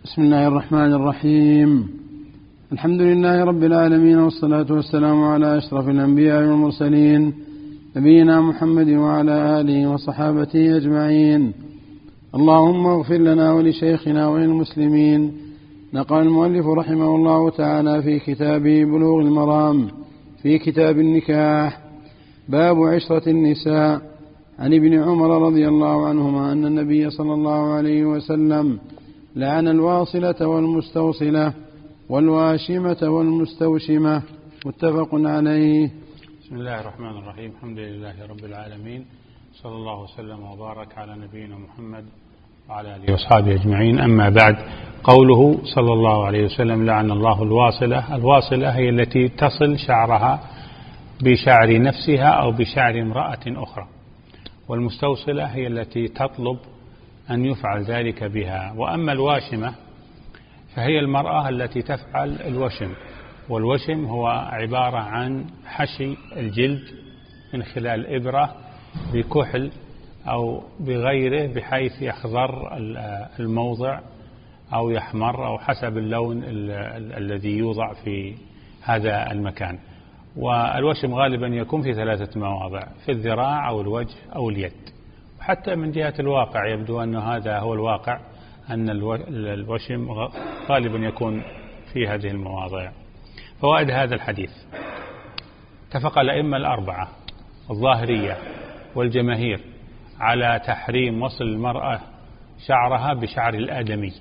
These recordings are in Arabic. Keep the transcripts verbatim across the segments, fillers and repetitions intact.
بسم الله الرحمن الرحيم. الحمد لله رب العالمين، والصلاة والسلام على أشرف الأنبياء والمرسلين، نبينا محمد وعلى آله وصحابته أجمعين. اللهم اغفر لنا ولشيخنا وللمسلمين. نقل المؤلف رحمه الله تعالى في كتابه بلوغ المرام في كتاب النكاح باب عشرة النساء عن ابن عمر رضي الله عنهما أن النبي صلى الله عليه وسلم لعن الواصلة والمستوصلة والواشمة والمستوشمة. متفق عليه. بسم الله الرحمن الرحيم. الحمد لله رب العالمين، صلى الله وسلم وبارك على نبينا محمد وعلى آله وأصحابه أجمعين. أما بعد، قوله صلى الله عليه وسلم لعن الله الواصلة. الواصلة هي التي تصل شعرها بشعر نفسها أو بشعر امرأة أخرى، والمستوصلة هي التي تطلب أن يفعل ذلك بها. وأما الواشمة فهي المرأة التي تفعل الوشم، والوشم هو عبارة عن حشي الجلد من خلال إبرة بكحل أو بغيره، بحيث يخضر الموضع أو يحمر أو حسب اللون الذي يوضع في هذا المكان. والوشم غالبا يكون في ثلاثة مواضع: في الذراع أو الوجه أو اليد. حتى من جهة الواقع يبدو أن هذا هو الواقع، أن الوشم غالبا يكون في هذه المواضع. فوائد هذا الحديث: اتفق الأئمة الأربعة الظاهرية والجماهير على تحريم وصل المرأة شعرها بشعر الآدمي،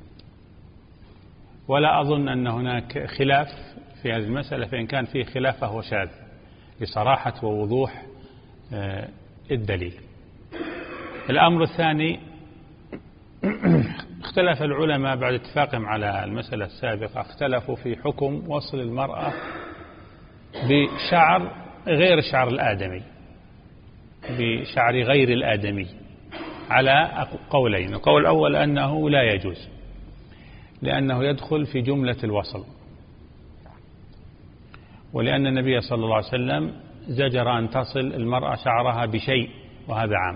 ولا أظن أن هناك خلاف في هذه المسألة، فإن كان فيه خلاف فهو شاذ لصراحة ووضوح الدليل. الأمر الثاني: اختلف العلماء بعد اتفاقهم على المسألة السابقة، اختلفوا في حكم وصل المرأة بشعر غير الشعر الآدمي، بشعر غير الآدمي، على قولين. القول الأول أنه لا يجوز، لأنه يدخل في جملة الوصل، ولأن النبي صلى الله عليه وسلم زجر أن تصل المرأة شعرها بشيء، وهذا عام،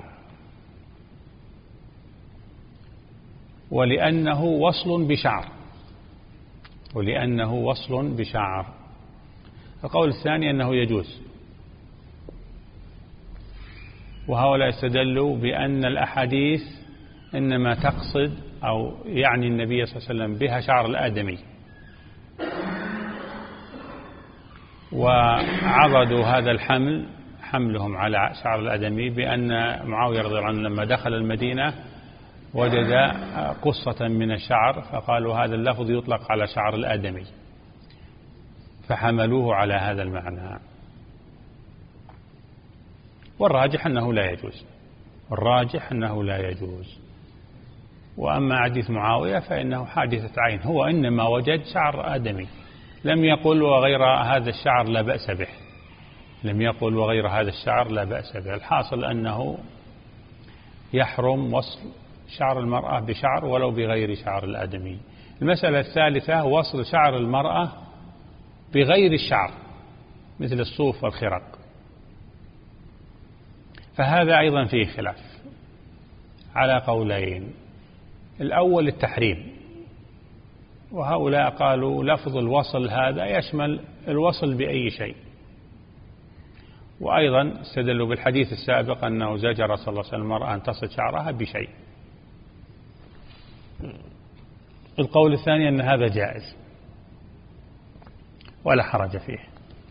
ولأنه وصل بشعر ولأنه وصل بشعر. القول الثاني أنه يجوز، وهؤلاء استدلوا بأن الأحاديث إنما تقصد أو يعني النبي صلى الله عليه وسلم بها شعر الآدمي، وعرضوا هذا الحمل حملهم على شعر الآدمي بأن معاوية رضي الله عنه لما دخل المدينة وجد قصة من الشعر، فقالوا هذا اللفظ يطلق على شعر الآدمي، فحملوه على هذا المعنى. والراجح أنه لا يجوز والراجح أنه لا يجوز. وأما حديث معاوية فإنه حادثة عين، هو إنما وجد شعر آدمي، لم يقل وغير هذا الشعر لا بأس به لم يقل وغير هذا الشعر لا بأس به. الحاصل أنه يحرم وصل شعر المرأة بشعر ولو بغير شعر الآدمي. المسألة الثالثة: وصل شعر المرأة بغير الشعر مثل الصوف والخرق، فهذا أيضا فيه خلاف على قولين. الأول التحريم، وهؤلاء قالوا لفظ الوصل هذا يشمل الوصل بأي شيء، وأيضا استدلوا بالحديث السابق أنه زجر صلى الله عليه وسلم المرأة أن تصل شعرها بشيء. القول الثاني أن هذا جائز ولا حرج فيه،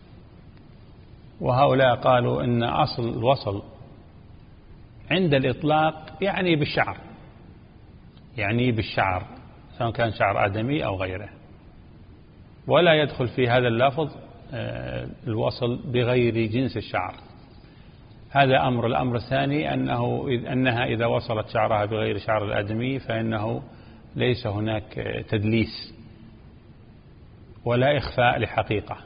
وهؤلاء قالوا إن أصل الوصل عند الإطلاق يعني بالشعر يعني بالشعر سواء كان شعر آدمي أو غيره، ولا يدخل في هذا اللفظ الوصل بغير جنس الشعر. هذا أمر. الأمر الثاني أنه أنها إذا وصلت شعرها بغير شعر الآدمي فإنه ليس هناك تدليس ولا إخفاء لحقيقة.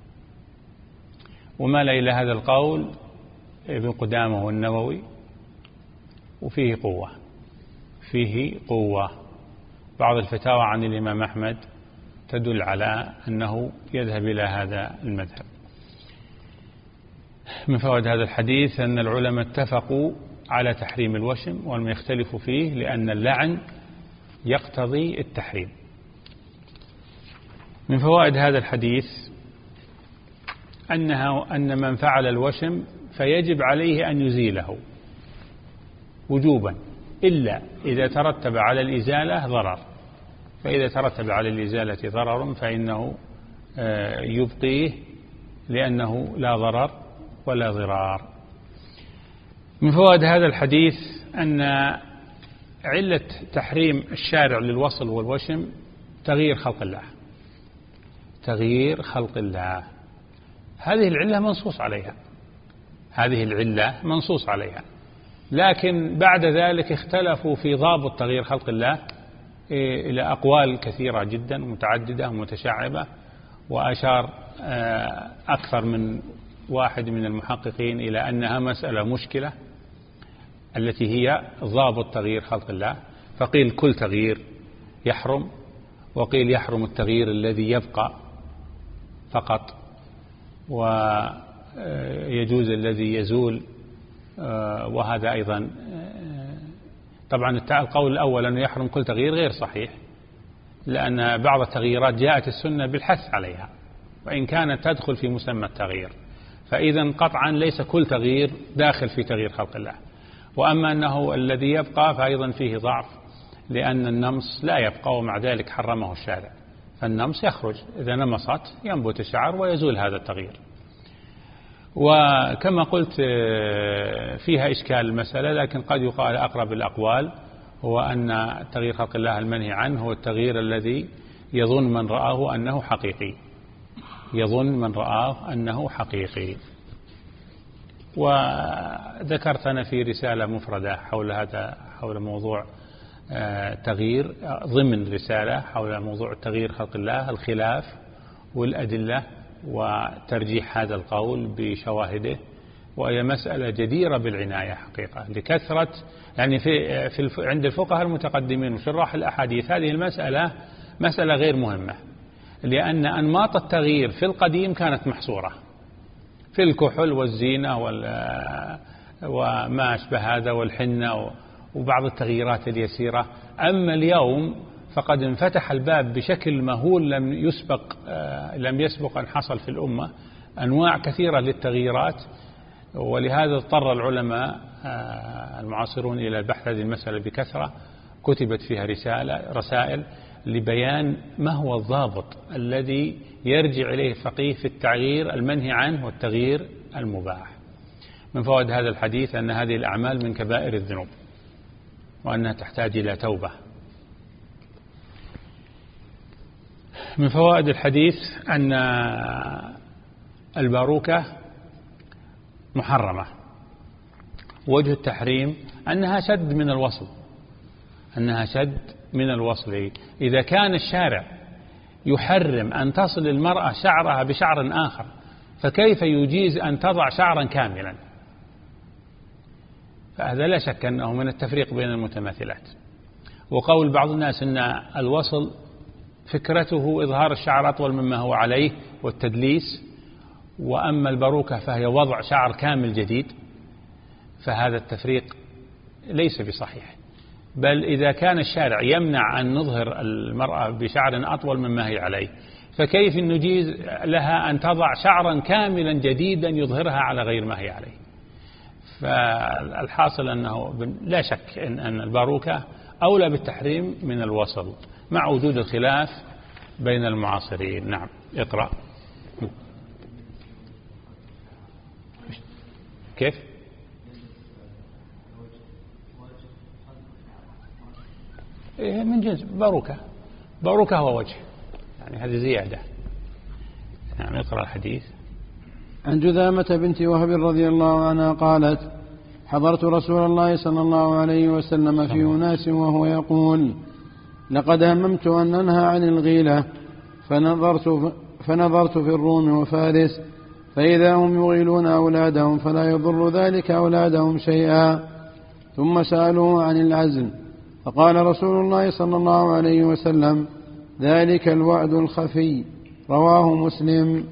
ومال إلى هذا القول ابن قدامة والنووي، وفيه قوة فيه قوة بعض الفتاوى عن الإمام أحمد تدل على أنه يذهب إلى هذا المذهب. من فوائد هذا الحديث أن العلماء اتفقوا على تحريم الوشم ولم يختلفوا فيه، لأن اللعن يقتضي التحريم. من فوائد هذا الحديث أنها أن من فعل الوشم فيجب عليه أن يزيله وجوبا، إلا إذا ترتب على الإزالة ضرر، فإذا ترتب على الإزالة ضرر فإنه يبقيه لأنه لا ضرر ولا ضرار. من فوائد هذا الحديث أن علة تحريم الشارع للوصل والوشم تغيير خلق الله، تغيير خلق الله. هذه العلة منصوص عليها، هذه العلة منصوص عليها، لكن بعد ذلك اختلفوا في ضابط تغيير خلق الله إلى أقوال كثيرة جدا متعددة ومتشعبة، وأشار أكثر من واحد من المحققين إلى أنها مسألة مشكلة التي هي ضابط تغيير خلق الله، فقيل كل تغيير يحرم، وقيل يحرم التغيير الذي يبقى فقط، ويجوز الذي يزول، وهذا أيضا طبعا القول الأول أنه يحرم كل تغيير غير صحيح، لأن بعض التغييرات جاءت السنة بالحث عليها وإن كانت تدخل في مسمى التغيير، فإذا قطعا ليس كل تغيير داخل في تغيير خلق الله. وأما أنه الذي يبقى فأيضا فيه ضعف، لأن النمص لا يبقى ومع ذلك حرمه الشارع، فالنمص يخرج، إذا نمصت ينبت الشعر ويزول هذا التغيير. وكما قلت فيها إشكال المسألة، لكن قد يقال أقرب الأقوال هو أن تغيير خلق الله المنهي عنه هو التغيير الذي يظن من رآه أنه حقيقي، يظن من رآه أنه حقيقي. وذكرت أنا في رسالة مفردة حول هذا، حول موضوع تغيير، ضمن رسالة حول موضوع تغيير خلق الله، الخلاف والأدلة وترجيح هذا القول بشواهده، وهي مسألة جديرة بالعناية حقيقة لكثرة، يعني في, في عند الفقهاء المتقدمين وشراح الأحاديث هذه المسألة مسألة غير مهمة، لأن أنماط التغيير في القديم كانت محصورة في الكحل والزينة وما أشبه هذا والحنة وبعض التغييرات اليسيرة. أما اليوم فقد انفتح الباب بشكل مهول لم يسبق لم يسبق أن حصل في الأمة، أنواع كثيرة للتغييرات، ولهذا اضطر العلماء المعاصرون إلى البحث هذه المسألة بكثرة، كتبت فيها رسالة رسائل لبيان ما هو الضابط الذي يرجع إليه الفقيه في التغيير المنهي عنه والتغيير المباح. من فوائد هذا الحديث أن هذه الأعمال من كبائر الذنوب وأنها تحتاج إلى توبة. من فوائد الحديث أن الباروكة محرمة، وجه التحريم أنها شد من الوصل، أنها شد من الوصل. إذا كان الشارع يحرم أن تصل المرأة شعرها بشعر آخر، فكيف يجيز أن تضع شعرا كاملا؟ فهذا لا شك أنه من التفريق بين المتماثلات. وقول بعض الناس أن الوصل فكرته إظهار الشعر أطول مما هو عليه والتدليس، وأما الباروكة فهي وضع شعر كامل جديد، فهذا التفريق ليس بصحيح. بل إذا كان الشارع يمنع أن نظهر المرأة بشعر أطول مما هي عليه، فكيف نجيز لها أن تضع شعرا كاملا جديدا يظهرها على غير ما هي عليه؟ فالحاصل أنه لا شك أن الباروكة أولى بالتحريم من الوصل مع وجود الخلاف بين المعاصرين. نعم، اقرأ. كيف؟ من جنس باروكة، باروكة هو وجه، يعني هذه زيادة. نعم، اقرأ الحديث. عن جذامة بنت وهب رضي الله عنها قالت: حضرت رسول الله صلى الله عليه وسلم في أناس وهو يقول: لقد هممت أن ننهى عن الغيلة، فنظرت, فنظرت في الروم وفارس فإذا هم يغيلون أولادهم فلا يضر ذلك أولادهم شيئا. ثم سألوه عن العزل فقال رسول الله صلى الله عليه وسلم: ذلك الوعد الخفي. رواه مسلم.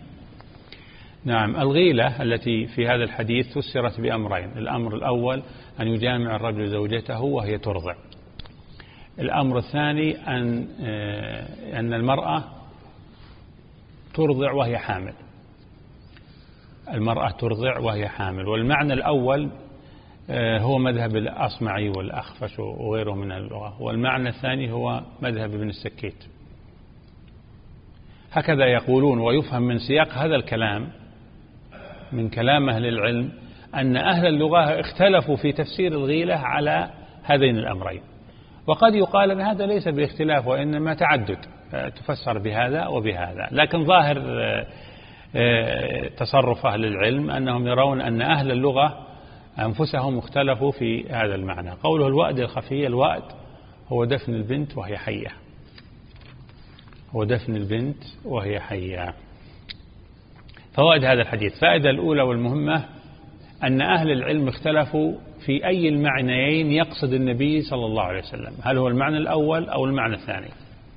نعم، الغيلة التي في هذا الحديث فسرت بأمرين: الأمر الأول أن يجامع الرجل زوجته وهي ترضع. الأمر الثاني أن أن المرأة ترضع وهي حامل، المرأة ترضع وهي حامل. والمعنى الأول هو مذهب الأصمعي والأخفش وغيره من اللغة، والمعنى الثاني هو مذهب ابن السكيت. هكذا يقولون. ويفهم من سياق هذا الكلام، من كلام أهل العلم، أن أهل اللغة اختلفوا في تفسير الغيلة على هذين الأمرين. وقد يقال أن هذا ليس باختلاف وإنما تعدد، تفسر بهذا وبهذا. لكن ظاهر تصرف أهل العلم أنهم يرون أن أهل اللغة أنفسهم اختلفوا في هذا المعنى. قوله الوأد الخفي، الوأد هو دفن البنت وهي حية، هو دفن البنت وهي حية. فوائد هذا الحديث: فائدة الأولى والمهمة أن أهل العلم اختلفوا في أي المعنيين يقصد النبي صلى الله عليه وسلم، هل هو المعنى الأول أو المعنى الثاني.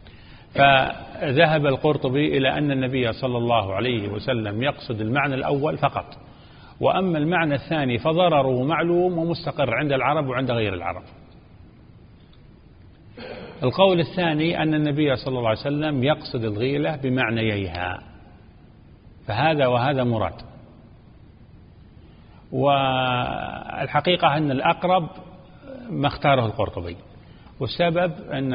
فذهب القرطبي إلى أن النبي صلى الله عليه وسلم يقصد المعنى الأول فقط، وأما المعنى الثاني فضرره معلوم ومستقر عند العرب وعند غير العرب. القول الثاني أن النبي صلى الله عليه وسلم يقصد الغيلة بمعنييها، فهذا وهذا مراد. والحقيقة أن الأقرب ما اختاره القرطبي، والسبب أن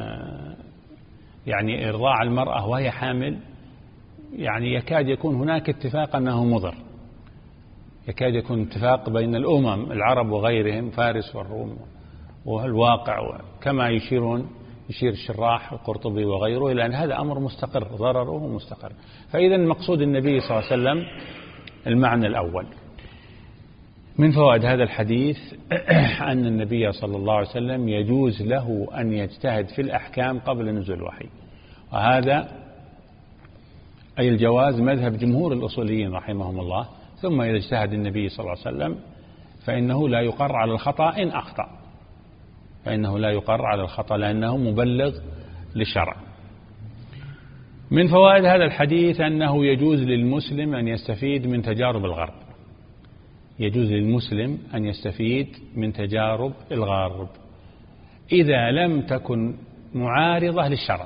يعني إرضاع المرأة وهي حامل يعني يكاد يكون هناك اتفاق أنه مضر، يكاد يكون اتفاق بين الأمم العرب وغيرهم، فارس والروم والواقع، كما يشيرون يشير الشراح القرطبي وغيره إلى أن هذا أمر مستقر، ضرره مستقر. فإذا مقصود النبي صلى الله عليه وسلم المعنى الأول. من فوائد هذا الحديث أن النبي صلى الله عليه وسلم يجوز له أن يجتهد في الأحكام قبل نزول الوحي، وهذا أي الجواز مذهب جمهور الأصوليين رحمهم الله. ثم إذا اجتهد النبي صلى الله عليه وسلم فإنه لا يقر على الخطأ إن أخطأ، فإنه لا يقر على الخطأ لأنه مبلغ للشرع. من فوائد هذا الحديث أنه يجوز للمسلم أن يستفيد من تجارب الغرب، يجوز للمسلم أن يستفيد من تجارب الغرب إذا لم تكن معارضة للشرع،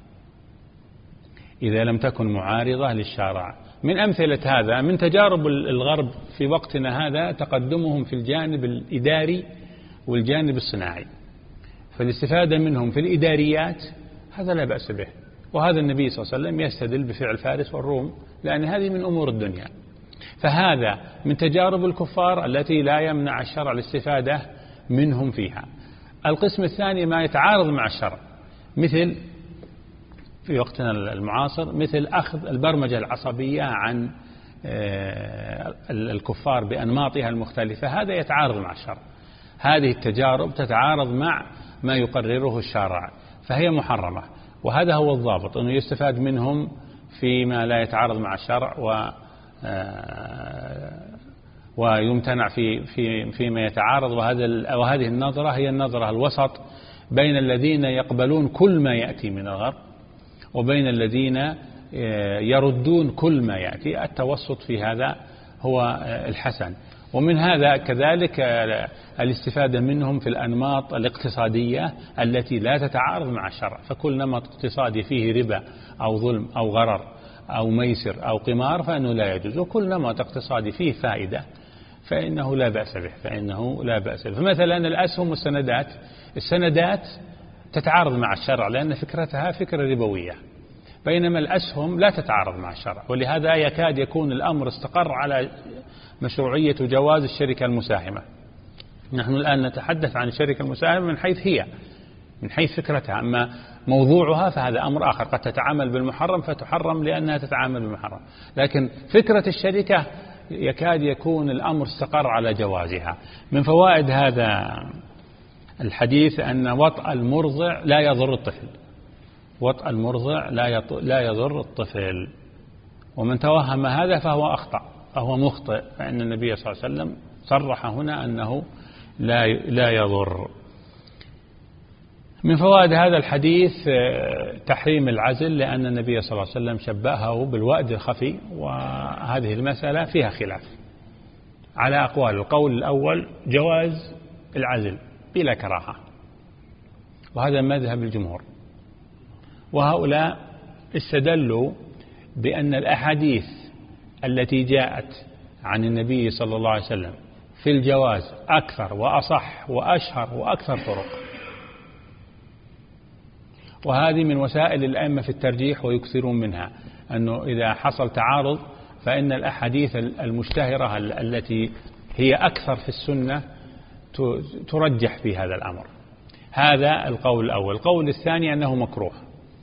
إذا لم تكن معارضة للشرع. من أمثلة هذا من تجارب الغرب في وقتنا هذا تقدمهم في الجانب الإداري والجانب الصناعي، فالاستفادة منهم في الإداريات هذا لا بأس به، وهذا النبي صلى الله عليه وسلم يستدل بفعل فارس والروم لأن هذه من أمور الدنيا. فهذا من تجارب الكفار التي لا يمنع الشرع الاستفادة منهم فيها. القسم الثاني ما يتعارض مع الشرع، مثل في وقتنا المعاصر مثل أخذ البرمجة العصبية عن الكفار بأنماطها المختلفة، هذا يتعارض مع الشرع. هذه التجارب تتعارض مع ما يقرره الشرع فهي محرمة، وهذا هو الضابط، أنه يستفاد منهم فيما لا يتعارض مع الشرع و ويمتنع في في فيما يتعارض. وهذا وهذه النظرة هي النظرة الوسط بين الذين يقبلون كل ما يأتي من الغرب وبين الذين يردون كل ما يأتي. التوسط في هذا هو الحسن. ومن هذا كذلك الاستفادة منهم في الأنماط الاقتصادية التي لا تتعارض مع الشرع، فكل نمط اقتصادي فيه ربا أو ظلم أو غرر أو ميسر أو قمار فإنه لا يجوز، وكل نمط اقتصادي فيه فائدة فإنه لا بأس به، فإنه لا بأس به. فمثلا الأسهم والسندات، السندات تتعارض مع الشرع لأن فكرتها فكرة ربوية، بينما الأسهم لا تتعارض مع الشرع، ولهذا يكاد يكون الأمر استقر على مشروعية جواز الشركة المساهمة. نحن الآن نتحدث عن الشركة المساهمة من حيث هي، من حيث فكرتها، أما موضوعها فهذا أمر آخر، قد تتعامل بالمحرم فتحرم لأنها تتعامل بالمحرم، لكن فكرة الشركة يكاد يكون الأمر استقر على جوازها. من فوائد هذا الحديث أن وطأ المرضع لا يضر الطفل، وطأ المرضع لا يضر الطفل، ومن توهم هذا فهو أخطأ، فهو مخطئ، فإن النبي صلى الله عليه وسلم صرح هنا أنه لا لا يضر. من فوائد هذا الحديث تحريم العزل، لأن النبي صلى الله عليه وسلم شبهه بالوأد الخفي، وهذه المسألة فيها خلاف على أقوال. القول الأول جواز العزل بلا كراهة، وهذا مذهب الجمهور. وهؤلاء استدلوا بأن الأحاديث التي جاءت عن النبي صلى الله عليه وسلم في الجواز أكثر وأصح وأشهر وأكثر طرق، وهذه من وسائل الأئمة في الترجيح ويكثرون منها، أنه إذا حصل تعارض فإن الأحاديث المشتهرة التي هي أكثر في السنة ترجح في هذا الأمر. هذا القول الأول. القول الثاني أنه مكروه،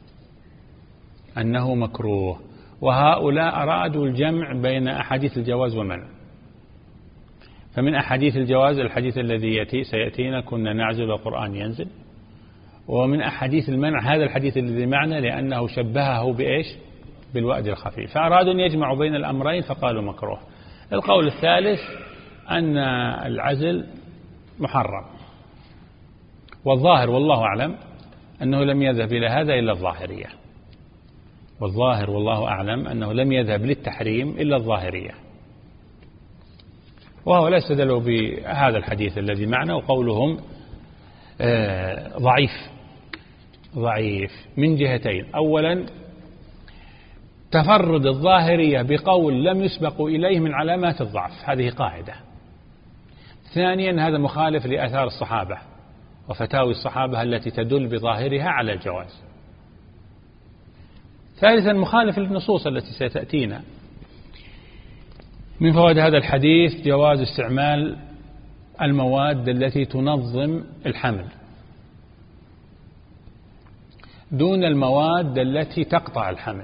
أنه مكروه وهؤلاء أرادوا الجمع بين أحاديث الجواز والمنع. فمن أحاديث الجواز الحديث الذي يأتي سيأتينا كنا نعزل القرآن ينزل، ومن أحاديث المنع هذا الحديث الذي معنا لأنه شبهه بإيش؟ بالوأد الخفيف، فأرادوا أن يجمعوا بين الأمرين فقالوا مكروه. القول الثالث أن العزل محرم، والظاهر والله أعلم أنه لم يذهب إلى هذا إلا الظاهرية، والظاهر والله أعلم أنه لم يذهب للتحريم إلا الظاهرية. وهؤلاء استدلوا بهذا الحديث الذي معنا، وقولهم آه ضعيف ضعيف من جهتين. أولا تفرد الظاهرية بقول لم يسبقوا إليه من علامات الضعف، هذه قاعدة. ثانيا هذا مخالف لآثار الصحابة وفتاوي الصحابة التي تدل بظاهرها على الجواز. ثالثا مخالف للنصوص التي ستأتينا. من فوائد هذا الحديث جواز استعمال المواد التي تنظم الحمل دون المواد التي تقطع الحمل.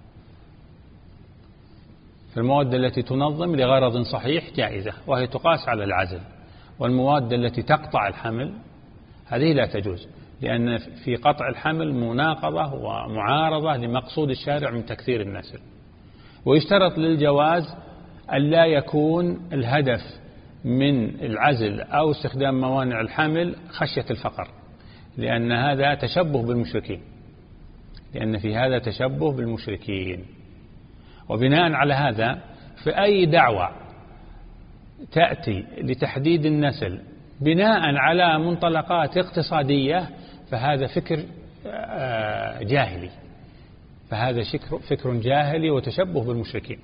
فالمواد التي تنظم لغرض صحيح جائزة وهي تقاس على العزل، والمواد التي تقطع الحمل هذه لا تجوز، لأن في قطع الحمل مناقضة ومعارضة لمقصود الشارع من تكثير النسل. ويشترط للجواز أن لا يكون الهدف من العزل أو استخدام موانع الحمل خشية الفقر، لأن هذا تشبه بالمشركين، لأن في هذا تشبه بالمشركين. وبناء على هذا فأي دعوة تأتي لتحديد النسل بناء على منطلقات اقتصادية فهذا فكر جاهلي، فهذا فكر جاهلي وتشبه بالمشركين.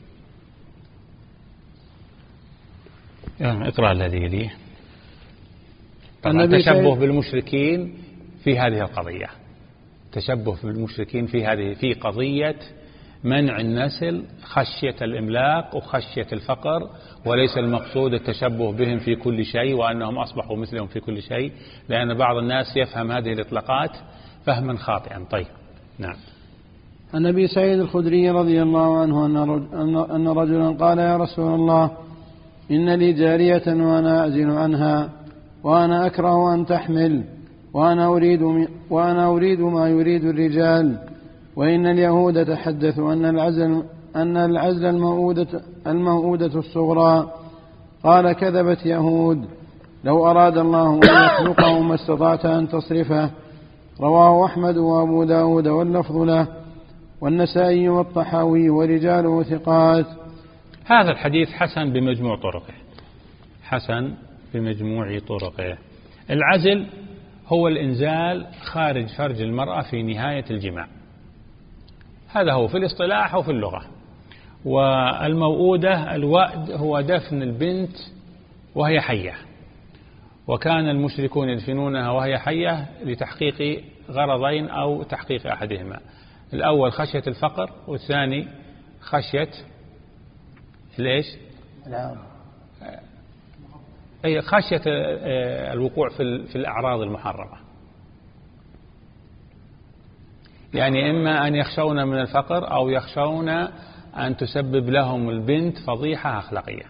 يعني اقرأ الذي يليه. طبعا تشبه بالمشركين في هذه القضية، تشبه بالمشركين في هذه في قضية منع النسل خشية الإملاق وخشية الفقر، وليس المقصود التشبه بهم في كل شيء وأنهم أصبحوا مثلهم في كل شيء، لأن بعض الناس يفهم هذه الإطلاقات فهما خاطئا. طيب نعم. عن أبي سعيد الخدري رضي الله عنه أن رجلا قال يا رسول الله إن لي جارية وأنا أعزل عنها وأنا أكره أن تحمل وأنا أريد, وأنا أريد ما يريد الرجال، وإن اليهود تحدثوا أن العزل, أن العزل الموؤودة, الموؤودة الصغرى. قال كذبت يهود، لو أراد الله أن يخلقه ما استطعت أن تصرفه. رواه أحمد وأبو داود واللفظ له والنسائي والطحاوي ورجاله ثقات. هذا الحديث حسن بمجموع طرقه، حسن بمجموع طرقه. العزل هو الإنزال خارج فرج المرأة في نهاية الجماع، هذا هو في الاصطلاح وفي اللغة. والموؤودة الوأد هو دفن البنت وهي حية، وكان المشركون يدفنونها وهي حية لتحقيق غرضين أو تحقيق أحدهما، الأول خشية الفقر والثاني خشية ليش؟ أي خشية الوقوع في الأعراض المحرمة، يعني إما أن يخشون من الفقر أو يخشون أن تسبب لهم البنت فضيحة أخلاقية.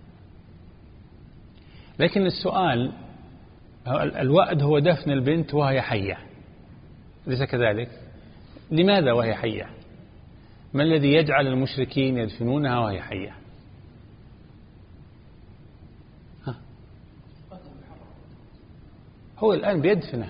لكن السؤال، الوأد هو دفن البنت وهي حية، ليس كذلك؟ لماذا وهي حية؟ ما الذي يجعل المشركين يدفنونها وهي حية؟ ها؟ هو الآن بيدفنها،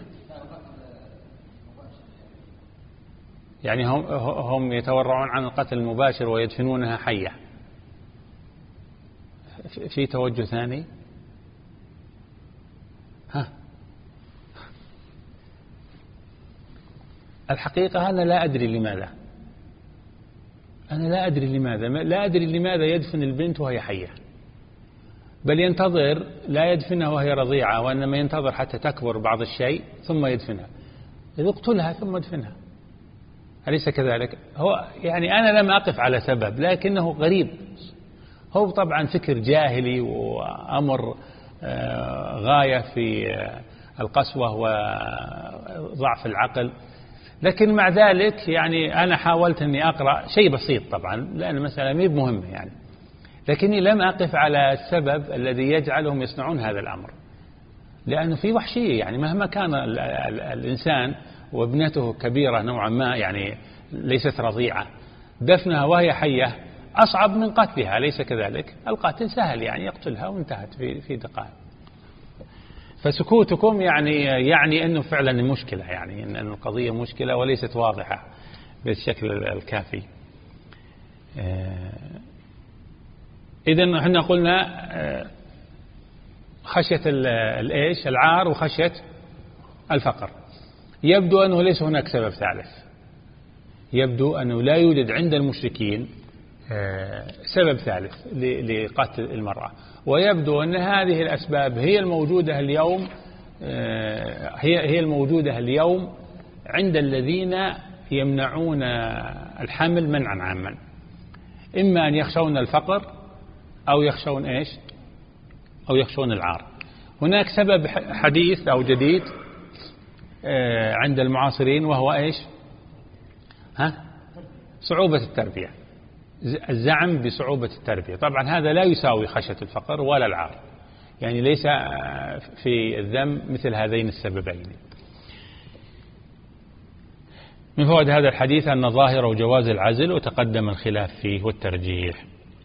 يعني هم, هم يتورعون عن القتل المباشر ويدفنونها حية. في توجه ثاني؟ الحقيقة أنا لا أدري لماذا، أنا لا أدري لماذا لا أدري لماذا يدفن البنت وهي حية، بل ينتظر لا يدفنها وهي رضيعة، وإنما ينتظر حتى تكبر بعض الشيء ثم يدفنها، يقتلها ثم يدفنها، أليس كذلك؟ هو يعني أنا لم أقف على سبب، لكنه غريب. هو طبعا فكر جاهلي وأمر غاية في القسوة وضعف العقل، لكن مع ذلك يعني أنا حاولت أني أقرأ شيء بسيط طبعا لأن المسألة مي بمهمة يعني، لكني لم أقف على السبب الذي يجعلهم يصنعون هذا الأمر، لأنه في وحشية يعني مهما كان الإنسان وابنته كبيرة نوعا ما يعني ليست رضيعة، دفنها وهي حية أصعب من قتلها، أليس كذلك؟ القاتل سهل يعني يقتلها وانتهت في في دقائق. فسكوتكم يعني يعني أنه فعلا مشكلة، يعني أن القضية مشكلة وليست واضحة بالشكل الكافي. إذن احنا قلنا خشية الإيش العار وخشية الفقر. يبدو أنه ليس هناك سبب ثالث، يبدو أنه لا يوجد عند المشركين سبب ثالث لقتل المرأة، ويبدو أن هذه الأسباب هي الموجودة اليوم هي هي الموجودة اليوم عند الذين يمنعون الحمل منعا عاما، إما أن يخشون الفقر أو يخشون إيش أو يخشون العار. هناك سبب حديث أو جديد عند المعاصرين وهو إيش ها صعوبة التربية، الزعم بصعوبة التربية. طبعا هذا لا يساوي خشية الفقر ولا العار، يعني ليس في الذم مثل هذين السببين. من فوائد هذا الحديث أن ظاهر جواز العزل وتقدم الخلاف فيه والترجيح.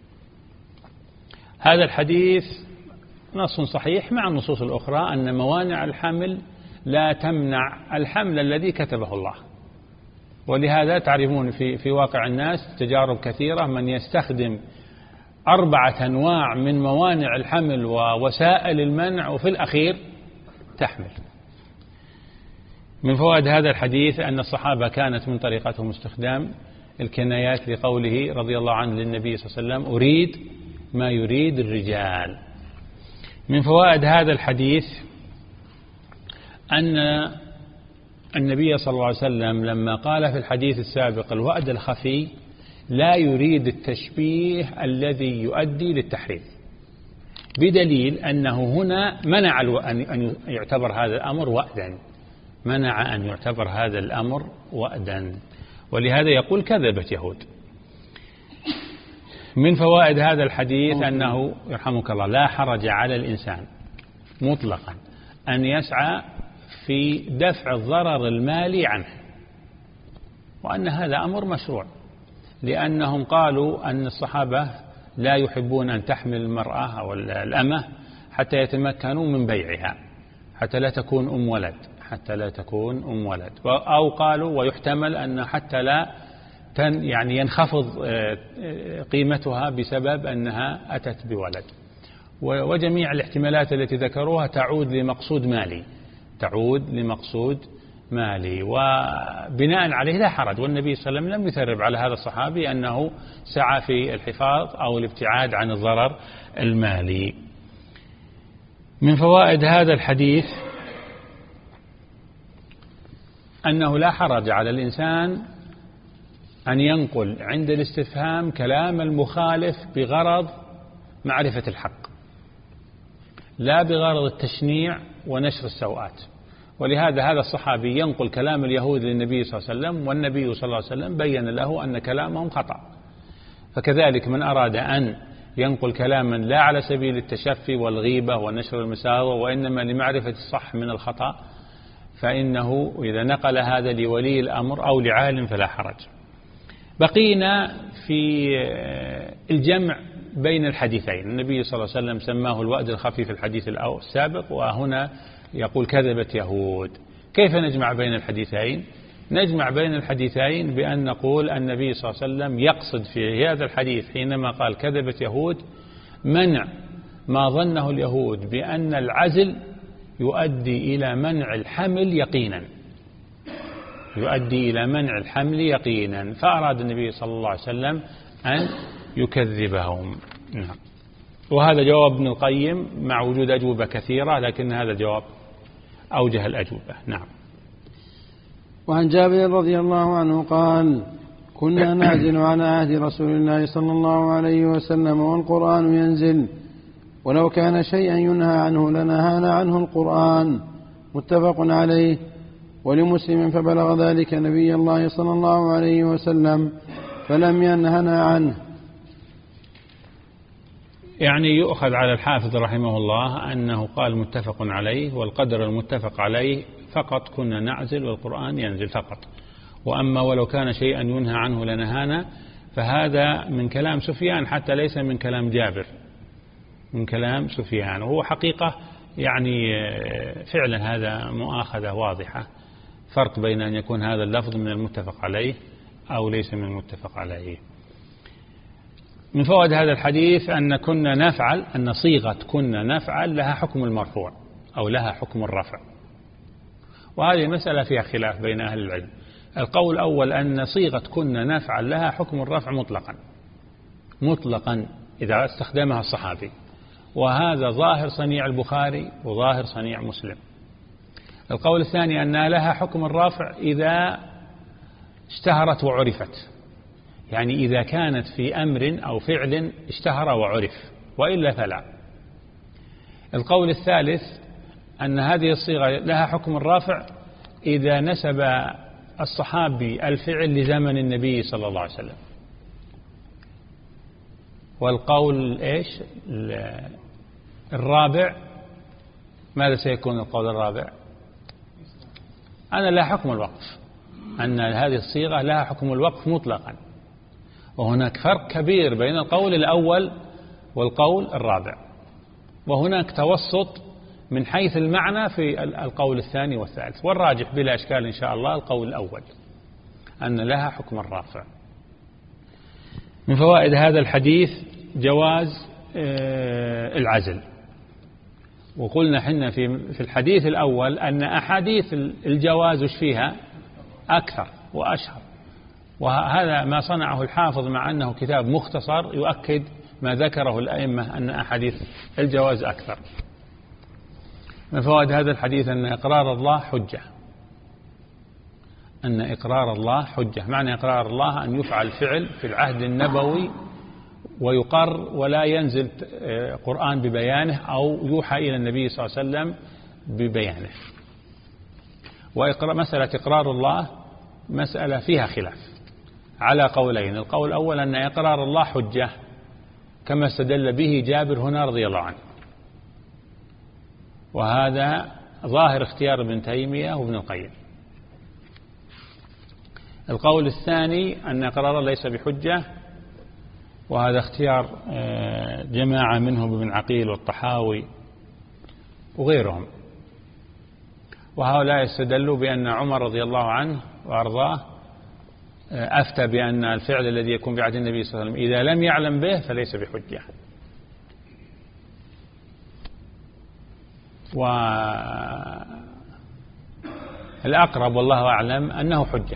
هذا الحديث نص صحيح مع النصوص الأخرى أن موانع الحمل لا تمنع الحمل الذي كتبه الله، ولهذا تعرفون في في واقع الناس تجارب كثيرة من يستخدم أربعة أنواع من موانع الحمل ووسائل المنع وفي الأخير تحمل. من فوائد هذا الحديث أن الصحابة كانت من طريقتهم استخدام الكنايات لقوله رضي الله عنه للنبي صلى الله عليه وسلم أريد ما يريد الرجال. من فوائد هذا الحديث أن النبي صلى الله عليه وسلم لما قال في الحديث السابق الوعد الخفي لا يريد التشبيه الذي يؤدي للتحريم، بدليل أنه هنا منع أن يعتبر هذا الأمر وعدا، منع أن يعتبر هذا الأمر وعدا، ولهذا يقول كذبت يهود. من فوائد هذا الحديث أنه يرحمك الله لا حرج على الإنسان مطلقا أن يسعى في دفع الضرر المالي عنه، وأن هذا أمر مشروع، لأنهم قالوا أن الصحابة لا يحبون أن تحمل المرأة أو الأمة حتى يتمكنوا من بيعها، حتى لا تكون أم ولد، حتى لا تكون أم ولد، أو قالوا ويحتمل أن حتى لا تن يعني ينخفض قيمتها بسبب أنها أتت بولد. وجميع الاحتمالات التي ذكروها تعود لمقصود مالي، تعود لمقصود مالي، وبناء عليه لا حرج. والنبي صلى الله عليه وسلم لم يثرب على هذا الصحابي أنه سعى في الحفاظ أو الابتعاد عن الضرر المالي. من فوائد هذا الحديث أنه لا حرج على الإنسان أن ينقل عند الاستفهام كلام المخالف بغرض معرفة الحق، لا بغرض التشنيع ونشر السوءات. ولهذا هذا الصحابي ينقل كلام اليهود للنبي صلى الله عليه وسلم، والنبي صلى الله عليه وسلم بين له أن كلامهم خطأ. فكذلك من أراد أن ينقل كلاما لا على سبيل التشفي والغيبة ونشر المساوة، وإنما لمعرفة الصح من الخطأ، فإنه إذا نقل هذا لولي الأمر أو لعالم فلا حرج. بقينا في الجمع بين الحديثين. النبي صلى الله عليه وسلم سماه الوعد الخفي في الحديث السابق، وهنا يقول كذبت يهود. كيف نجمع بين الحديثين؟ نجمع بين الحديثين بأن نقول النبي صلى الله عليه وسلم يقصد في هذا الحديث حينما قال كذبت يهود منع ما ظنه اليهود بأن العزل يؤدي إلى منع الحمل يقينا، يؤدي إلى منع الحمل يقينا، فأراد النبي صلى الله عليه وسلم أن يكذبهم. نعم. وهذا جواب ابن القيم مع وجود أجوبة كثيرة، لكن هذا الجواب أوجه الأجوبة. نعم. وعن جابر رضي الله عنه قال: كنا نعزل على عهد رسول الله صلى الله عليه وسلم والقرآن ينزل، ولو كان شيئا ينهى عنه لنهانا عنه القرآن. متفق عليه. ولمسلم: فبلغ ذلك نبي الله صلى الله عليه وسلم فلم ينهنا عنه. يعني يؤخذ على الحافظ رحمه الله أنه قال متفق عليه، والقدر المتفق عليه فقط كنا نعزل والقرآن ينزل فقط. وأما ولو كان شيئا ينهى عنه لنهانا، فهذا من كلام سفيان حتى ليس من كلام جابر، من كلام سفيان. وهو حقيقة يعني فعلا هذا مؤاخذة واضحة، فرق بين أن يكون هذا اللفظ من المتفق عليه أو ليس من المتفق عليه. من فوائد هذا الحديث أن كنا نفعل، أن صيغة كنا نفعل لها حكم المرفوع أو لها حكم الرفع، وهذه مسألة فيها خلاف بين أهل العلم. القول الأول أن صيغة كنا نفعل لها حكم الرفع مطلقا مطلقا إذا استخدمها الصحابي، وهذا ظاهر صنيع البخاري وظاهر صنيع مسلم. القول الثاني أن لها حكم الرفع إذا اشتهرت وعرفت، يعني إذا كانت في أمر أو فعل اشتهر وعرف، وإلا فلا. القول الثالث أن هذه الصيغة لها حكم الرافع إذا نسب الصحابي الفعل لزمن النبي صلى الله عليه وسلم. والقول إيش الرابع؟ ماذا سيكون القول الرابع؟ أن لها حكم الوقف، أن هذه الصيغة لها حكم الوقف مطلقا. وهناك فرق كبير بين القول الأول والقول الرابع، وهناك توسط من حيث المعنى في القول الثاني والثالث، والراجح بلا إشكال إن شاء الله القول الأول أن لها حكم الرافع. من فوائد هذا الحديث جواز العزل. وقلنا حنا في الحديث الأول أن أحاديث الجواز فيها أكثر وأشهر، وهذا ما صنعه الحافظ مع أنه كتاب مختصر يؤكد ما ذكره الأئمة أن أحاديث الجواز أكثر. من فوائد هذا الحديث أن إقرار الله حجة، أن إقرار الله حجة. معنى إقرار الله أن يفعل فعل في العهد النبوي ويقر ولا ينزل قرآن ببيانه أو يوحى إلى النبي صلى الله عليه وسلم ببيانه. ومسألة إقرار الله مسألة فيها خلاف على قولين. القول الأول أن إقرار الله حجة كما استدل به جابر هنا رضي الله عنه، وهذا ظاهر اختيار ابن تيمية وابن القيم. القول الثاني أن إقرار ليس بحجة، وهذا اختيار جماعة منهم ابن عقيل والطحاوي وغيرهم، وهؤلاء استدلوا بأن عمر رضي الله عنه وأرضاه أفتى بأن الفعل الذي يكون بعهد النبي صلى الله عليه وسلم إذا لم يعلم به فليس بحجة. والأقرب والله أعلم أنه حجة،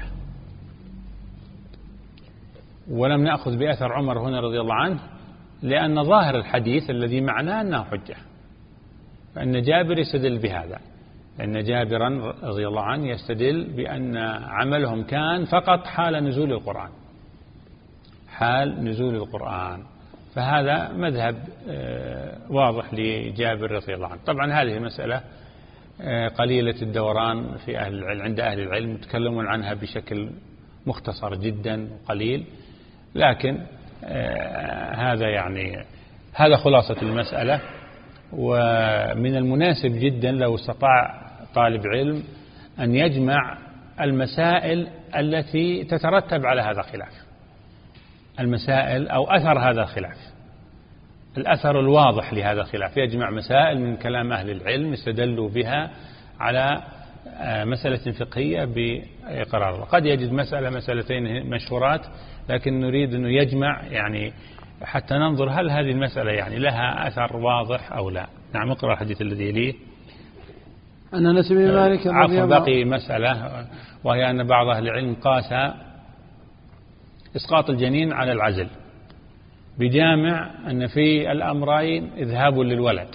ولم نأخذ بأثر عمر هنا رضي الله عنه، لأن ظاهر الحديث الذي معناه أنه حجة، فإن جابر يستدل بهذا، لأن جابرا رضي الله عنه يستدل بأن عملهم كان فقط حال نزول القرآن، حال نزول القرآن، فهذا مذهب واضح لجابر رضي الله عنه. طبعا هذه مسألة قليلة الدوران في أهل العلم، عند أهل العلم يتكلمون عنها بشكل مختصر جدا وقليل، لكن هذا يعني هذا خلاصة المسألة. ومن المناسب جدا لو استطاع طالب علم أن يجمع المسائل التي تترتب على هذا الخلاف، المسائل أو أثر هذا الخلاف، الأثر الواضح لهذا الخلاف، يجمع مسائل من كلام أهل العلم استدلوا بها على مسألة فقهية بإقرار. قد يجد مسألة مسألتين مشهورات، لكن نريد أنه يجمع يعني حتى ننظر هل هذه المسألة يعني لها أثر واضح أو لا. نعم، اقرأ الحديث الذي يليه. أن أنس بن مالك رضي الله بقي مسألة، وهي أن بعض أهل العلم قاس إسقاط الجنين على العزل بجامع أن في الأمرين إذهاب للولد،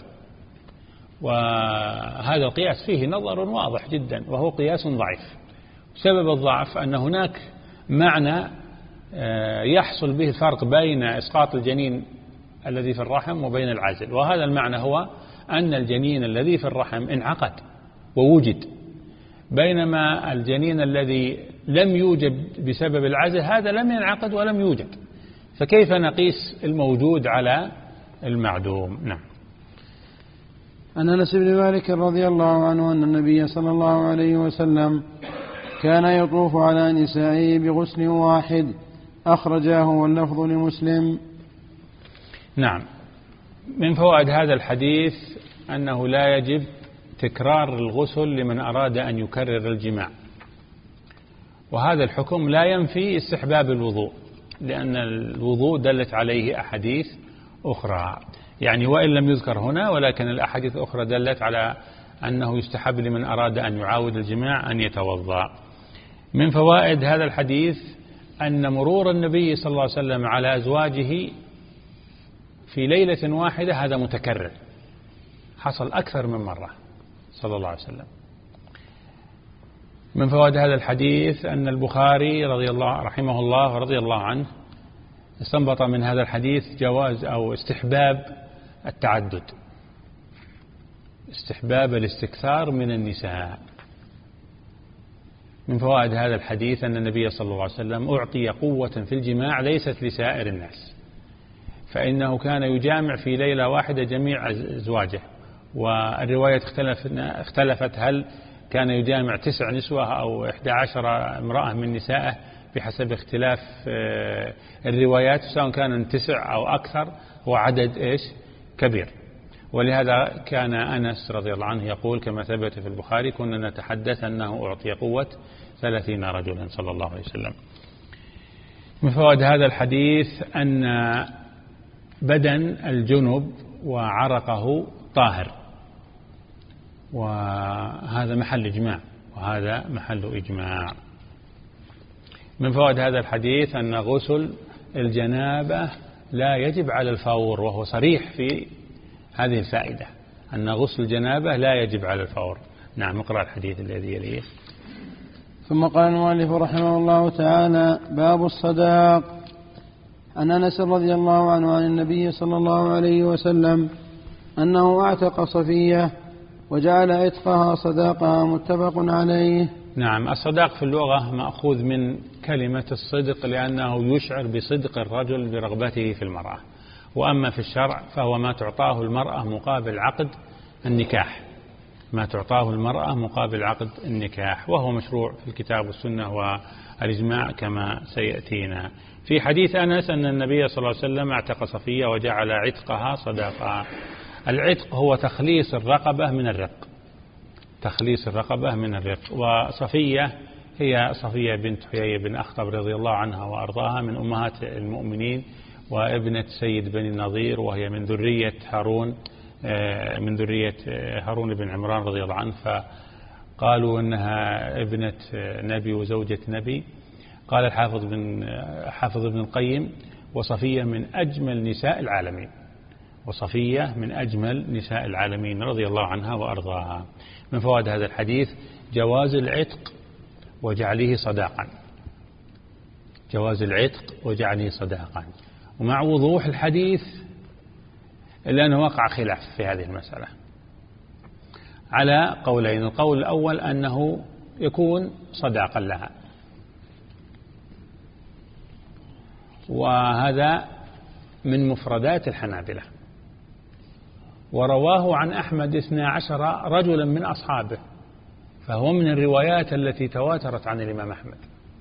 وهذا القياس فيه نظر واضح جدا وهو قياس ضعيف. سبب الضعف أن هناك معنى يحصل به الفرق بين إسقاط الجنين الذي في الرحم وبين العزل، وهذا المعنى هو أن الجنين الذي في الرحم انعقد ووجد، بينما الجنين الذي لم يوجد بسبب العزل هذا لم ينعقد ولم يوجد، فكيف نقيس الموجود على المعدوم؟ نعم. عن أنس بن مالك رضي الله عنه أن النبي صلى الله عليه وسلم كان يطوف على نسائه بغسل واحد، أخرجاه واللفظ لمسلم. نعم. من فوائد هذا الحديث أنه لا يجب تكرار الغسل لمن أراد أن يكرر الجماع، وهذا الحكم لا ينفي استحباب الوضوء، لأن الوضوء دلت عليه أحاديث أخرى، يعني وإن لم يذكر هنا ولكن الأحاديث الأخرى دلت على أنه يستحب لمن أراد أن يعاود الجماع أن يتوضأ. من فوائد هذا الحديث أن مرور النبي صلى الله عليه وسلم على أزواجه في ليلة واحدة هذا متكرر، حصل أكثر من مرة صلى الله عليه وسلم. من فوائد هذا الحديث أن البخاري رضي الله رحمه الله ورضي الله عنه استنبط من هذا الحديث جواز أو استحباب التعدد، استحباب الاستكثار من النساء. من فوائد هذا الحديث أن النبي صلى الله عليه وسلم أعطي قوة في الجماع ليست لسائر الناس، فإنه كان يجامع في ليلة واحدة جميع أزواجه، والرواية اختلفت هل كان يجامع تسع نسوة أو إحدى عشر امرأة من نسائه بحسب اختلاف الروايات، سواء كان تسع أو أكثر هو عدد إيش كبير. ولهذا كان أنس رضي الله عنه يقول كما ثبت في البخاري: كنا نتحدث أنه أعطي قوة ثلاثين رجلا صلى الله عليه وسلم. من فوائد هذا الحديث أن بدن الجنب وعرقه طاهر، وهذا محل إجماع وهذا محل إجماع. من فوائد هذا الحديث أن غسل الجنابة لا يجب على الفور، وهو صريح في هذه الفائدة أن غسل الجنابة لا يجب على الفور. نعم. اقرأ الحديث الذي يليه. ثم قال المؤلف رحمه الله تعالى: باب الصداق. عن أنس رضي الله عنه عن النبي صلى الله عليه وسلم أنه اعتق صفية وجعل عتقها صداقها، متفق عليه. نعم. الصداق في اللغة مأخوذ من كلمة الصدق، لأنه يشعر بصدق الرجل برغبته في المرأة، وأما في الشرع فهو ما تعطاه المرأة مقابل عقد النكاح، ما تعطاه المرأة مقابل عقد النكاح، وهو مشروع في الكتاب والسنة والإجماع كما سيأتينا. في حديث أنس أن النبي صلى الله عليه وسلم اعتق صفية وجعل عتقها صداقها. العتق هو تخليص الرقبة من الرق، تخليص الرقبة من الرق. وصفية هي صفية بنت حيي بن أخطب رضي الله عنها وأرضاها، من أمهات المؤمنين وابنة سيد بني النضير، وهي من ذرية هارون من ذرية هارون بن عمران رضي الله عنه، فقالوا أنها ابنة نبي وزوجة نبي. قال الحافظ بن حافظ ابن القيم: وصفية من أجمل نساء العالمين، وصفية من أجمل نساء العالمين رضي الله عنها وأرضاها. من فوائد هذا الحديث جواز العتق وجعله صداقا، جواز العتق وجعله صداقا. ومع وضوح الحديث إلا أنه وقع خلاف في هذه المسألة على قولين. القول الأول أنه يكون صداقا لها، وهذا من مفردات الحنابلة، ورواه عن أحمد اثنا عشر رجلا من أصحابه، فهو من الروايات التي تواترت عن الإمام أحمد،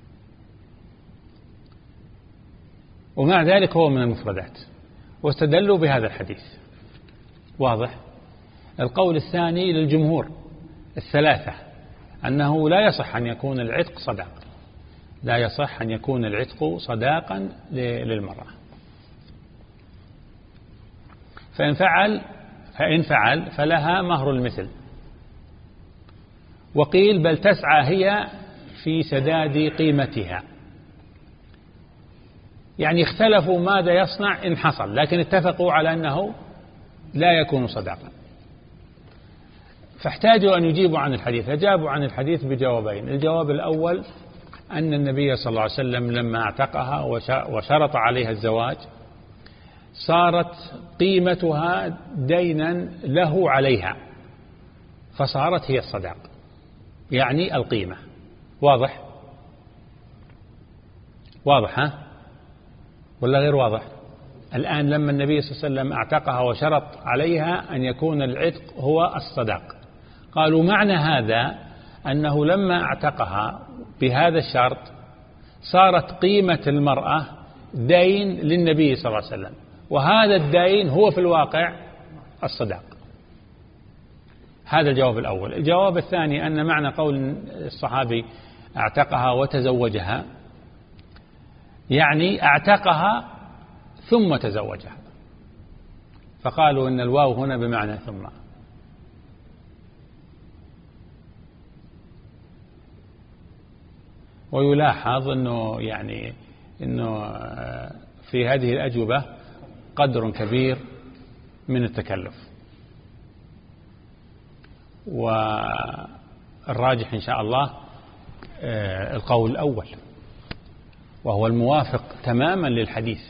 ومع ذلك هو من المفردات، واستدلوا بهذا الحديث. واضح. القول الثاني للجمهور الثلاثة أنه لا يصح أن يكون العتق صداقا، لا يصح أن يكون العتق صداقا للمرأة. فإن فعل فإن فعل فلها مهر المثل، وقيل بل تسعى هي في سداد قيمتها. يعني اختلفوا ماذا يصنع إن حصل، لكن اتفقوا على أنه لا يكون صداقا. فاحتاجوا أن يجيبوا عن الحديث، أجابوا عن الحديث بجوابين. الجواب الأول أن النبي صلى الله عليه وسلم لما اعتقها وشرط عليها الزواج صارت قيمتها دينا له عليها، فصارت هي الصداق، يعني القيمة. واضح؟ واضح ها؟ ولا غير واضح؟ الآن لما النبي صلى الله عليه وسلم اعتقها وشرط عليها أن يكون العتق هو الصداق، قالوا معنى هذا أنه لما اعتقها بهذا الشرط صارت قيمة المرأة دين للنبي صلى الله عليه وسلم، وهذا الدين هو في الواقع الصداق. هذا الجواب الأول. الجواب الثاني أن معنى قول الصحابي اعتقها وتزوجها يعني اعتقها ثم تزوجها، فقالوا إن الواو هنا بمعنى ثم. ويلاحظ أنه يعني أنه في هذه الأجوبة قدر كبير من التكلف، والراجح إن شاء الله القول الأول، وهو الموافق تماما للحديث،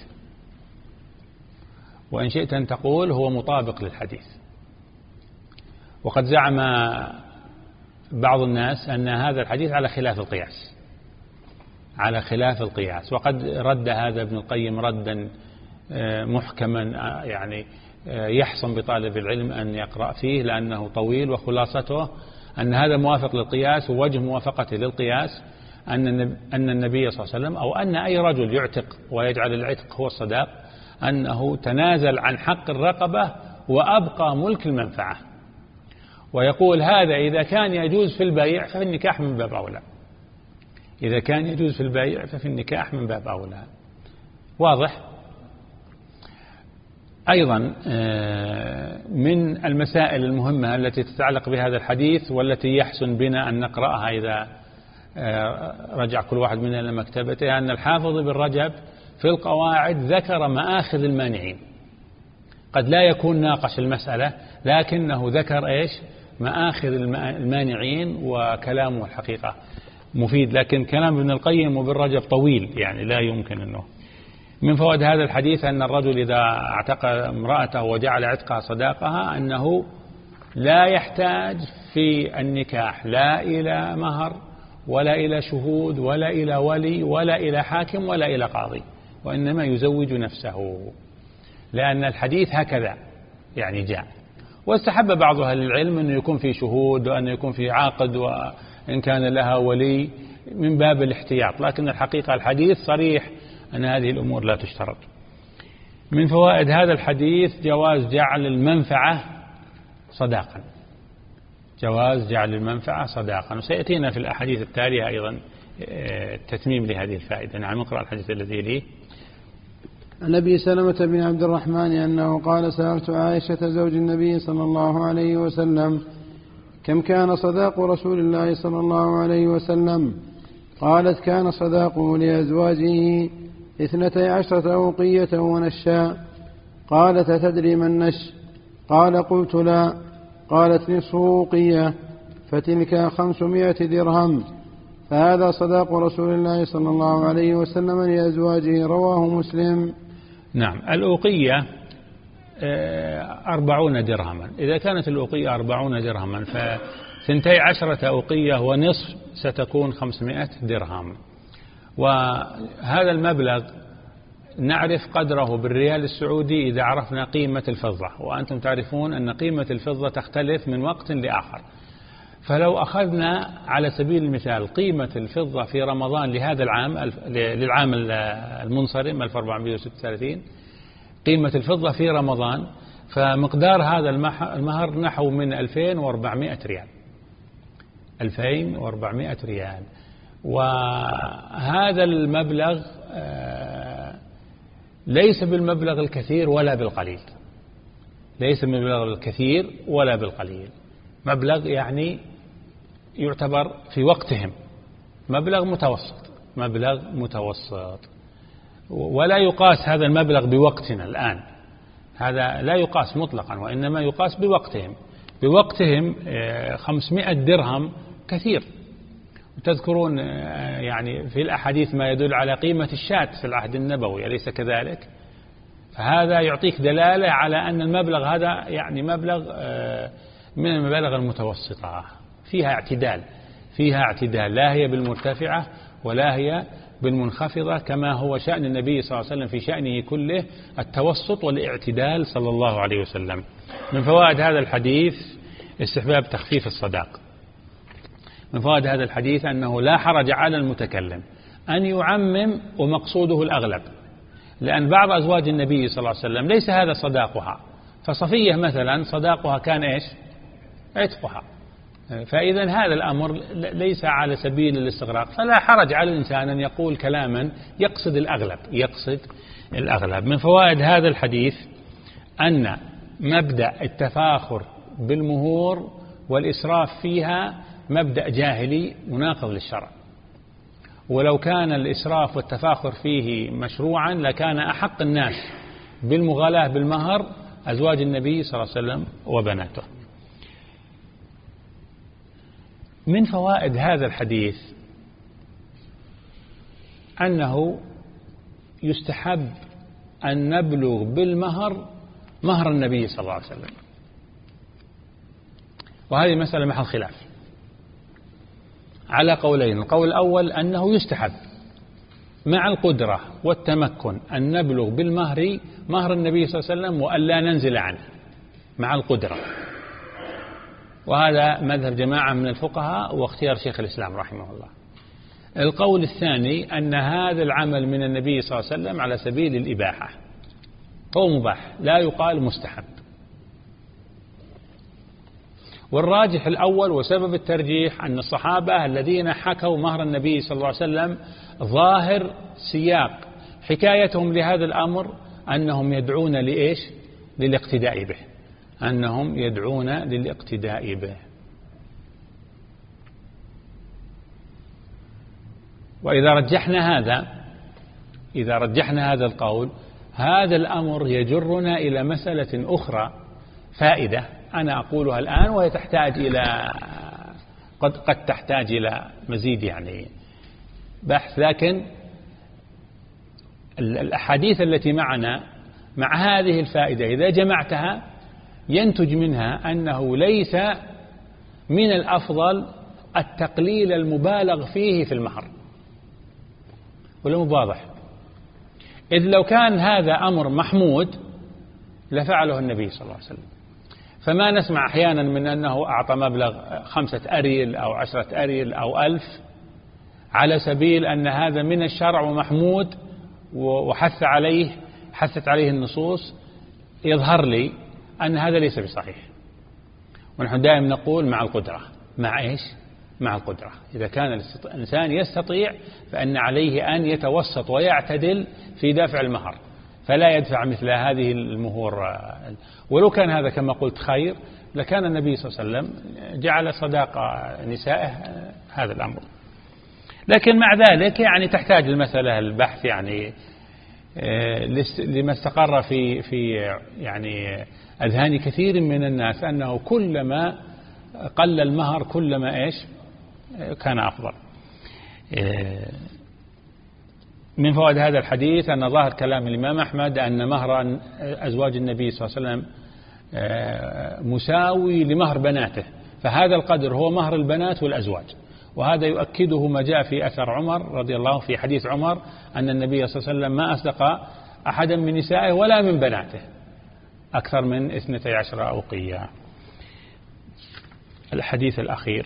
وإن شئت أن تقول هو مطابق للحديث. وقد زعم بعض الناس أن هذا الحديث على خلاف القياس، على خلاف القياس، وقد رد هذا ابن القيم ردا محكما يعني يحسن بطالب العلم أن يقرأ فيه لأنه طويل، وخلاصته أن هذا موافق للقياس، ووجه موافقته للقياس أن أن النبي صلى الله عليه وسلم أو أن أي رجل يعتق ويجعل العتق هو الصداق أنه تنازل عن حق الرقبة وأبقى ملك المنفعة. ويقول هذا إذا كان يجوز في البيع ففي النكاح من باب أولى، إذا كان يجوز في البيع ففي النكاح من باب أولى. واضح؟ أيضا من المسائل المهمة التي تتعلق بهذا الحديث والتي يحسن بنا أن نقرأها إذا رجع كل واحد منا إلى مكتبته، أن الحافظ بن رجب في القواعد ذكر مآخذ المانعين. قد لا يكون ناقش المسألة لكنه ذكر إيش؟ مآخذ المانعين، وكلامه الحقيقة مفيد، لكن كلام ابن القيم وابن رجب طويل يعني لا يمكن أنه. من فوائد هذا الحديث أن الرجل إذا اعتق امرأته وجعل عتقها صداقها أنه لا يحتاج في النكاح لا إلى مهر ولا إلى شهود ولا إلى ولي ولا إلى حاكم ولا إلى قاضي، وإنما يزوج نفسه، لأن الحديث هكذا يعني جاء. واستحب بعض أهل العلم أنه يكون في شهود وأنه يكون في عاقد وإن كان لها ولي من باب الاحتياط، لكن الحقيقة الحديث صريح أن هذه الأمور لا تشترط. من فوائد هذا الحديث جواز جعل المنفعة صداقا، جواز جعل المنفعة صداقا، وسيأتينا في الأحاديث التالية أيضا تتميم لهذه الفائدة. نعم، اقرأ الحديث الذي يليه. عن أبي سلمة بن عبد الرحمن أنه قال سألت عائشة زوج النبي صلى الله عليه وسلم كم كان صداق رسول الله صلى الله عليه وسلم؟ قالت كان صداقه لأزواجه اثنتي عشرة أوقية ونشا. قالت أتدري ما النش؟ قال قلت لا. قالت نصف أوقية فتلك خمسمائة درهم، فهذا صداق رسول الله صلى الله عليه وسلم لأزواجه. رواه مسلم. نعم، الأوقية أربعون درهما. إذا كانت الأوقية أربعون درهما فثنتي عشرة أوقية ونصف ستكون خمسمائة درهم. وهذا المبلغ نعرف قدره بالريال السعودي إذا عرفنا قيمة الفضة، وأنتم تعرفون أن قيمة الفضة تختلف من وقت لآخر. فلو أخذنا على سبيل المثال قيمة الفضة في رمضان لهذا العام للعام المنصرم ألف وأربعمائة وستة وثلاثين، قيمة الفضة في رمضان فمقدار هذا المهر نحو من ألفين وأربعمائة ريال، ألفين وأربعمائة ريال. وهذا المبلغ ليس بالمبلغ الكثير ولا بالقليل، ليس بالمبلغ الكثير ولا بالقليل، مبلغ يعني يعتبر في وقتهم مبلغ متوسط، مبلغ متوسط، ولا يقاس هذا المبلغ بوقتنا الآن، هذا لا يقاس مطلقا، وإنما يقاس بوقتهم. بوقتهم خمسمائة درهم كثير. وتذكرون يعني في الأحاديث ما يدل على قيمة الشاة في العهد النبوي، أليس كذلك؟ فهذا يعطيك دلالة على أن المبلغ هذا يعني مبلغ من المبالغ المتوسطة، فيها اعتدال، فيها اعتدال، لا هي بالمرتفعة ولا هي بالمنخفضة، كما هو شأن النبي صلى الله عليه وسلم في شأنه كله التوسط والاعتدال صلى الله عليه وسلم. من فوائد هذا الحديث استحباب تخفيف الصداق. من فوائد هذا الحديث أنه لا حرج على المتكلم أن يعمم ومقصوده الأغلب، لأن بعض أزواج النبي صلى الله عليه وسلم ليس هذا صداقها، فصفية مثلا صداقها كان إيش؟ عتقها. فإذا هذا الأمر ليس على سبيل الاستغراق، فلا حرج على الإنسان أن يقول كلاما يقصد الأغلب، يقصد الأغلب. من فوائد هذا الحديث أن مبدأ التفاخر بالمهور والإسراف فيها مبدأ جاهلي مناقض للشرع، ولو كان الإسراف والتفاخر فيه مشروعا لكان أحق الناس بالمغالاة بالمهر أزواج النبي صلى الله عليه وسلم وبناته. من فوائد هذا الحديث أنه يستحب أن نبلغ بالمهر مهر النبي صلى الله عليه وسلم، وهذه مسألة محل خلاف على قولين. القول الأول أنه يستحب مع القدرة والتمكن أن نبلغ بالمهر مهر النبي صلى الله عليه وسلم وأن لا ننزل عنه مع القدرة، وهذا مذهب جماعة من الفقهاء واختيار شيخ الإسلام رحمه الله. القول الثاني أن هذا العمل من النبي صلى الله عليه وسلم على سبيل الإباحة، هو مباح لا يقال مستحب. والراجح الأول وسبب الترجيح أن الصحابة الذين حكوا مهر النبي صلى الله عليه وسلم ظاهر سياق حكايتهم لهذا الأمر أنهم يدعون لإيش؟ للاقتداء به، أنهم يدعون للاقتداء به. وإذا رجحنا هذا إذا رجحنا هذا القول، هذا الأمر يجرنا إلى مسألة أخرى فائدة أنا أقولها الآن، وهي تحتاج إلى قد قد تحتاج إلى مزيد يعني بحث، لكن الأحاديث التي معنا مع هذه الفائدة إذا جمعتها ينتج منها أنه ليس من الأفضل التقليل المبالغ فيه في المهر، ولا مواضح؟ إذ لو كان هذا أمر محمود لفعله النبي صلى الله عليه وسلم، فما نسمع أحيانا من أنه أعطى مبلغ خمسة أريل أو عشرة أريل أو ألف على سبيل أن هذا من الشرع ومحمود وحث عليه حثت عليه النصوص. يظهر لي أن هذا ليس بصحيح، ونحن دائما نقول مع القدرة. مع إيش؟ مع القدرة. إذا كان الإنسان يستطيع فإن عليه أن يتوسط ويعتدل في دفع المهر، فلا يدفع مثل هذه المهور. ولو كان هذا كما قلت خير لكان النبي صلى الله عليه وسلم جعل صداق نسائه هذا الأمر. لكن مع ذلك يعني تحتاج المسألة البحث يعني لما استقر في في يعني أذهان كثير من الناس أنه كلما قل المهر كلما إيش كان أفضل. من فوائد هذا الحديث أن ظاهر كلام الإمام أحمد أن مهر أزواج النبي صلى الله عليه وسلم مساوي لمهر بناته، فهذا القدر هو مهر البنات والأزواج. وهذا يؤكده ما جاء في أثر عمر رضي الله في حديث عمر أن النبي صلى الله عليه وسلم ما أصدق أحدا من نسائه ولا من بناته أكثر من اثنتي عشر أوقية. الحديث الأخير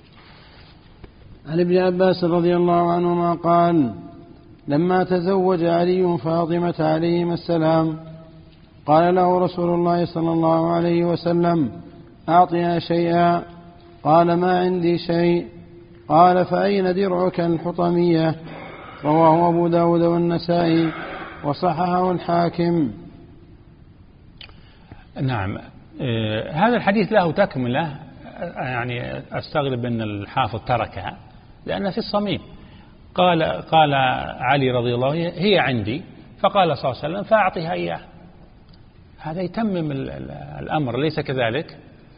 عن ابن عباس رضي الله عنهما قال: لما تزوج علي فاطمة عليهما السلام قال له رسول الله صلى الله عليه وسلم: أعطها شيئا. قال: ما عندي شيء. قال: فأين درعك الحطمية؟ رواه أبو داود والنسائي وصححه الحاكم. نعم. آه هذا الحديث له تكملة يعني أستغرب أن الحافظ تركها لأنها في الصميم. قال قال علي رضي الله عنه هي عندي، فقال صلى الله عليه وسلم فأعطيها إياه. هذا يتمم الأمر، ليس كذلك؟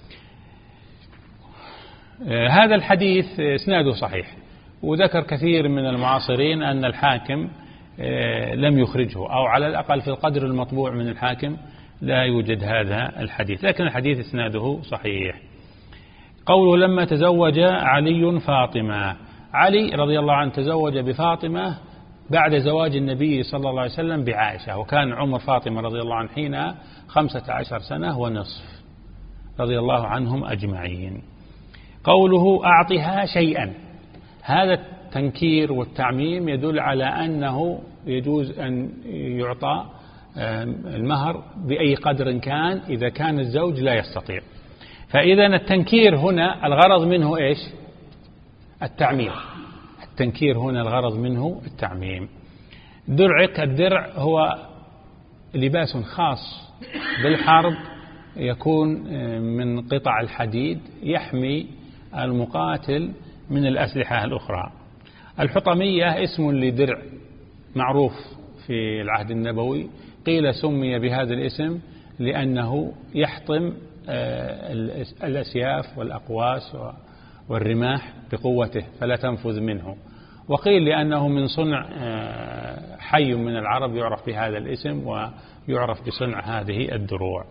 هذا الحديث إسناده صحيح، وذكر كثير من المعاصرين أن الحاكم لم يخرجه، أو على الأقل في القدر المطبوع من الحاكم لا يوجد هذا الحديث، لكن الحديث إسناده صحيح. قوله لما تزوج علي فاطمة، علي رضي الله عنه تزوج بفاطمة بعد زواج النبي صلى الله عليه وسلم بعائشة، وكان عمر فاطمة رضي الله عنه حينها خمسة عشر سنة ونصف رضي الله عنهم أجمعين. قوله أعطها شيئا، هذا التنكير والتعميم يدل على أنه يجوز أن يعطى المهر بأي قدر كان إذا كان الزوج لا يستطيع. فإذا التنكير هنا الغرض منه إيش؟ التعميم. التنكير هنا الغرض منه التعميم. درعك، الدرع هو لباس خاص بالحرب يكون من قطع الحديد يحمي المقاتل من الأسلحة الأخرى. الحطمية اسم لدرع معروف في العهد النبوي، قيل سمي بهذا الاسم لأنه يحطم الأسياف والأقواس والرماح بقوته فلا تنفذ منه، وقيل لأنه من صنع حي من العرب يعرف بهذا الاسم ويعرف بصنع هذه الدروع.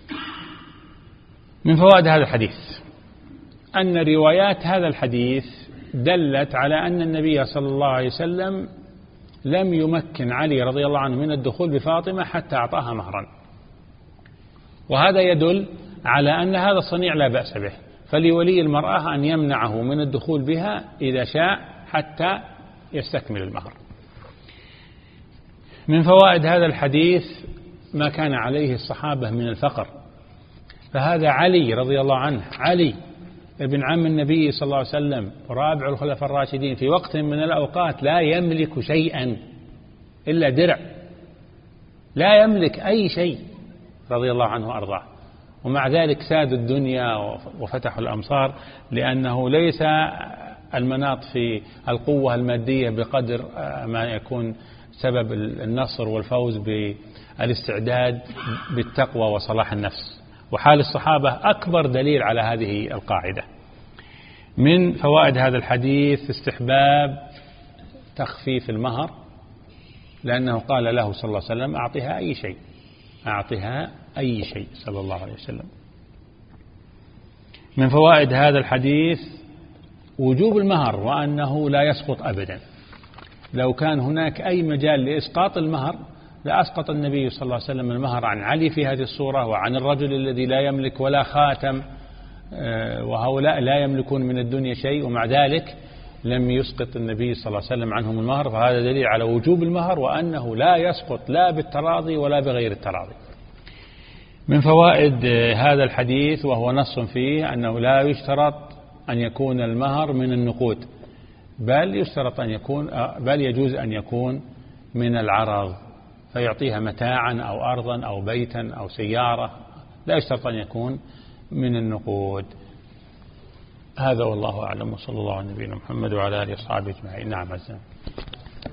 من فوائد هذا الحديث أن روايات هذا الحديث دلت على أن النبي صلى الله عليه وسلم لم يمكن علي رضي الله عنه من الدخول بفاطمة حتى أعطاها مهرا، وهذا يدل على أن هذا الصنيع لا بأس به، فلولي المرأة أن يمنعه من الدخول بها إذا شاء حتى يستكمل المهر. من فوائد هذا الحديث ما كان عليه الصحابة من الفقر، فهذا علي رضي الله عنه، علي ابن عم النبي صلى الله عليه وسلم رابع الخلفاء الراشدين، في وقت من الأوقات لا يملك شيئا إلا درع، لا يملك أي شيء رضي الله عنه وأرضاه، ومع ذلك ساد الدنيا وفتحوا الأمصار، لأنه ليس المناط في القوة المادية بقدر ما يكون سبب النصر والفوز بالاستعداد بالتقوى وصلاح النفس، وحال الصحابة أكبر دليل على هذه القاعدة. من فوائد هذا الحديث استحباب تخفيف المهر، لأنه قال له صلى الله عليه وسلم أعطها أي شيء، أعطها أي شيء صلى الله عليه وسلم. من فوائد هذا الحديث وجوب المهر، وأنه لا يسقط أبدا. لو كان هناك أي مجال لإسقاط المهر لأسقط النبي صلى الله عليه وسلم المهر عن علي في هذه الصورة، وعن الرجل الذي لا يملك ولا خاتم، وهؤلاء لا يملكون من الدنيا شيء، ومع ذلك لم يسقط النبي صلى الله عليه وسلم عنهم المهر، فهذا دليل على وجوب المهر وأنه لا يسقط لا بالتراضي ولا بغير التراضي. من فوائد هذا الحديث وهو نص فيه أنه لا يشترط أن يكون المهر من النقود، بل يشترط أن يكون بل يجوز أن يكون من العرض، فيعطيها متاعا أو أرضا أو بيتا أو سيارة، لا يشترط أن يكون من النقود. هذا والله أعلم، وصلى الله على نبينا محمد وعلى آله وصحبه أجمعين. نعم عزام.